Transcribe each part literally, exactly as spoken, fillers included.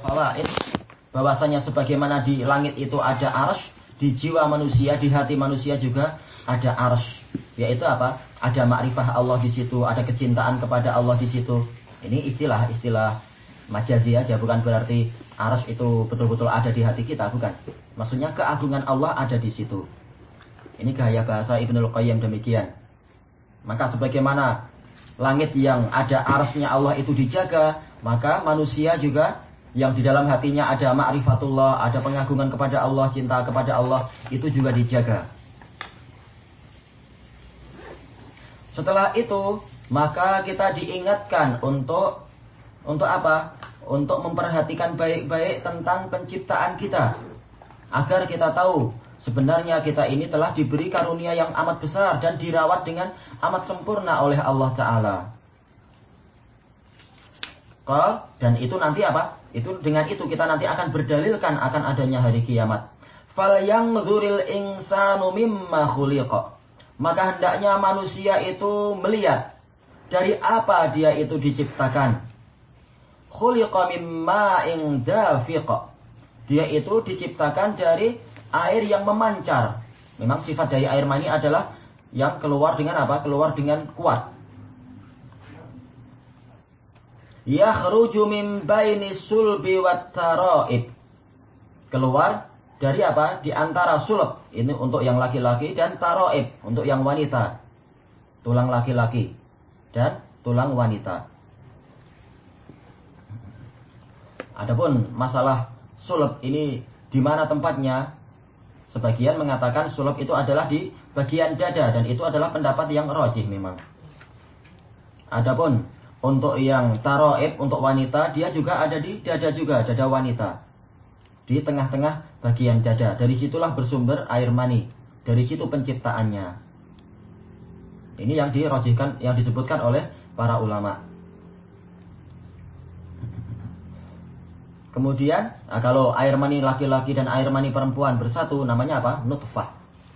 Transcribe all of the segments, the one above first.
Fawaid bahwasanya sebagaimana di langit itu ada arsy, di jiwa manusia, di hati manusia juga ada arsy. Yaitu apa? Ada makrifah Allah di situ, ada kecintaan kepada Allah di situ. Ini istilah-istilah majazi aja, bukan berarti arsy itu betul-betul ada di hati kita, bukan. Maksudnya keagungan Allah ada di situ. Ini gaya bahasa Ibnul Qayyim demikian. Maka sebagaimana langit yang ada arsy-nya Allah itu dijaga, maka manusia juga yang di dalam hatinya ada ma'rifatullah, ada pengagungan kepada Allah, cinta kepada Allah, itu juga dijaga. Setelah itu, maka kita diingatkan untuk untuk apa? Untuk memperhatikan baik-baik tentang penciptaan kita. Agar kita tahu sebenarnya kita ini telah diberi karunia yang amat besar dan dirawat dengan amat sempurna oleh Allah Ta'ala. Dan itu nanti apa? Itu dengan itu kita nanti akan berdalilkan akan adanya hari kiamat. Fal yanzuril insanu mimma khuliqa. Maka hendaknya manusia itu melihat dari apa dia itu diciptakan. Khuliqa mimma in dafiqa. Dia itu diciptakan dari air yang memancar. Memang sifat dari air mani adalah yang keluar dengan apa? Keluar dengan kuat. Yakhruju min baini sulbi wat tara'ib. Keluar dari apa? Di antara sulb, ini untuk yang laki-laki, dan tara'ib untuk yang wanita. Tulang laki-laki dan tulang wanita. Adapun masalah sulb ini di mana tempatnya? Sebagian mengatakan sulb itu adalah di bagian dada, dan itu adalah pendapat yang rajih memang. Adapun untuk yang taroib, untuk wanita, dia juga ada di dada juga, dada wanita. Di tengah-tengah bagian dada. Dari situlah bersumber air mani. Dari situ penciptaannya. Ini yang dirajihkan, yang disebutkan oleh para ulama. Kemudian, nah kalau air mani laki-laki dan air mani perempuan bersatu, namanya apa? Nutfah.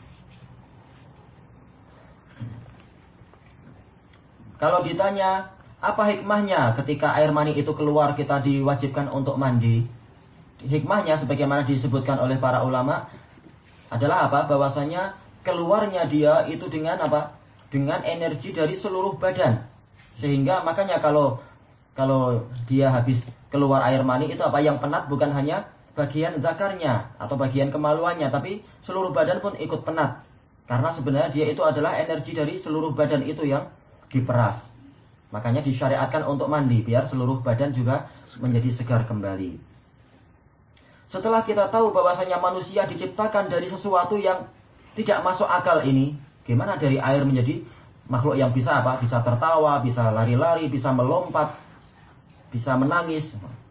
Kalau ditanya, apa hikmahnya ketika air mani itu keluar kita diwajibkan untuk mandi? Hikmahnya sebagaimana disebutkan oleh para ulama adalah apa? Bahwasanya keluarnya dia itu dengan apa? Dengan energi dari seluruh badan. Sehingga makanya kalau kalau dia habis keluar air mani itu apa? Yang penat bukan hanya bagian zakarnya atau bagian kemaluannya, tapi seluruh badan pun ikut penat. Karena sebenarnya dia itu adalah energi dari seluruh badan itu yang diperas. Makanya disyariatkan untuk mandi biar seluruh badan juga menjadi segar kembali. Setelah kita tahu bahwasanya manusia diciptakan dari sesuatu yang tidak masuk akal ini, gimana dari air menjadi makhluk yang bisa apa? Bisa tertawa, bisa lari-lari, bisa melompat, bisa menangis.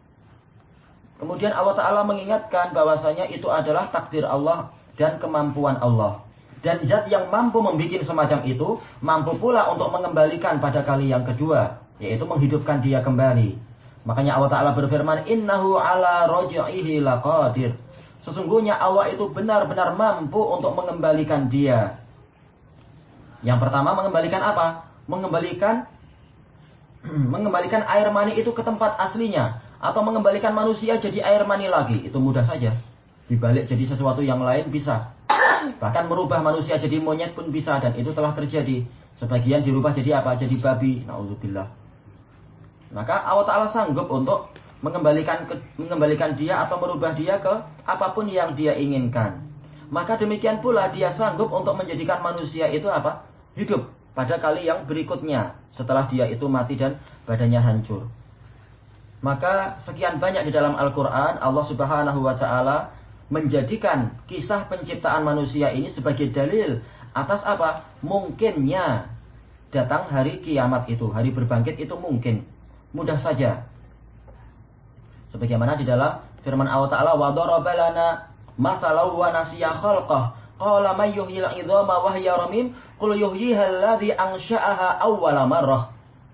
Kemudian Allah Ta'ala mengingatkan bahwasanya itu adalah takdir Allah dan kemampuan Allah. Dan zat yang mampu membuat semacam itu, mampu pula untuk mengembalikan pada kali yang kedua, yaitu menghidupkan dia kembali. Makanya Allah Ta'ala berfirman, Innahu ala roj'ihi laqadir. Sesungguhnya Allah itu benar-benar mampu untuk mengembalikan dia. Yang pertama, mengembalikan apa? Mengembalikan mengembalikan air mani itu ke tempat aslinya. Atau mengembalikan manusia jadi air mani lagi. Itu mudah saja. Dibalik jadi sesuatu yang lain bisa. Bahkan merubah manusia jadi monyet pun bisa, dan itu telah terjadi. Sebagian dirubah jadi apa? Jadi babi. Na'udzubillah. Maka Allah Ta'ala sanggup untuk mengembalikan ke, mengembalikan dia atau merubah dia ke apapun yang dia inginkan. Maka demikian pula dia sanggup untuk menjadikan manusia itu apa? Hidup pada kali yang berikutnya setelah dia itu mati dan badannya hancur. Maka sekian banyak di dalam Al-Quran Allah Subhanahu wa Ta'ala menjadikan kisah penciptaan manusia ini sebagai dalil atas apa? Mungkinnya datang hari kiamat itu, hari berbangkit itu mungkin. Mudah saja. Sebagaimana di dalam firman Allah Ta'ala, wa daraba lana masalan wa nasiya khalqah qala may yuhyil 'idhama wa hiya ramim qul yuhyiha alladhi ansha'aha awwala marrah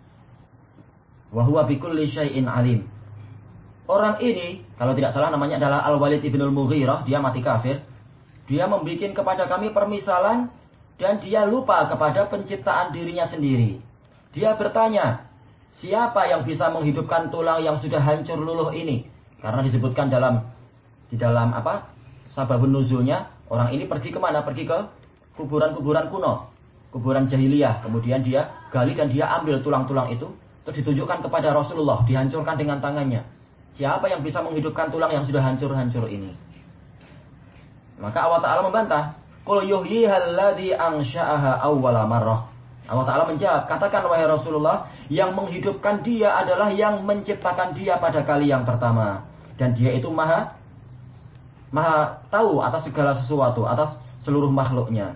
wa huwa bikulli syai'in alim. Orang ini, kalau tidak salah namanya adalah Al-Walid ibnul Mughirah, dia mati kafir. Dia membuat kepada kami permisalan dan dia lupa kepada penciptaan dirinya sendiri. Dia bertanya, siapa yang bisa menghidupkan tulang yang sudah hancur luluh ini? Karena disebutkan dalam di dalam apa? Sababun nuzulnya, orang ini pergi kemana? Pergi ke kuburan-kuburan kuno, kuburan jahiliyah. Kemudian dia gali dan dia ambil tulang-tulang itu, terus ditunjukkan kepada Rasulullah, dihancurkan dengan tangannya. Siapa yang bisa menghidupkan tulang yang sudah hancur-hancur ini? Maka Allah Ta'ala membantah, Qul yuhyihal ladzi ansha'aha awwala marrah. Allah Ta'ala menjawab, katakan wahai Rasulullah, yang menghidupkan dia adalah yang menciptakan dia pada kali yang pertama. Dan dia itu maha maha tahu atas segala sesuatu, atas seluruh makhluknya.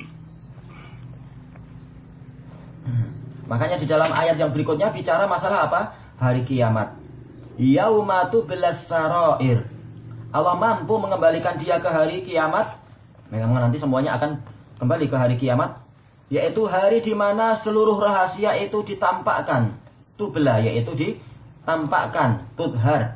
Makanya di dalam ayat yang berikutnya bicara masalah apa? Hari kiamat. Yauma tublas sarair. Allah mampu mengembalikan dia ke hari kiamat. Memang nanti semuanya akan kembali ke hari kiamat, yaitu hari di mana seluruh rahasia itu ditampakkan. Tubla, yaitu ditampakkan, tudhar.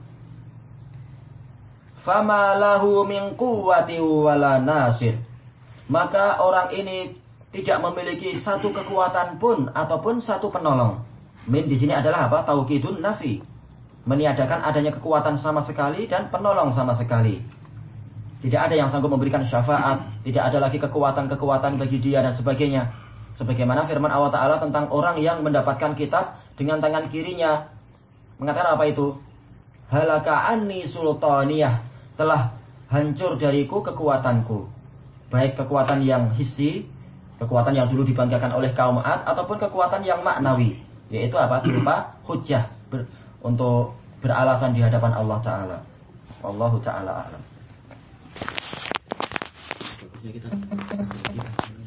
Fama lahu min quwwati wala nasir. Maka orang ini tidak memiliki satu kekuatan pun ataupun satu penolong. Min di sini adalah apa? Taukidun nafi. Meniadakan adanya kekuatan sama sekali dan penolong sama sekali. Tidak ada yang sanggup memberikan syafaat, tidak ada lagi kekuatan-kekuatan bagi dia dan sebagainya. Sebagaimana firman Allah Ta'ala tentang orang yang mendapatkan kitab dengan tangan kirinya. Mengatakan apa itu? Halaka anni sultaniyah. Telah hancur dariku kekuatanku. Baik kekuatan yang hissi, kekuatan yang dulu dibanggakan oleh kaum Ad, ataupun kekuatan yang maknawi. Yaitu apa? Berupa hujjah. Ber, untuk beralasan di hadapan Allah Ta'ala. Wallahu Ta'ala a'lam. Kita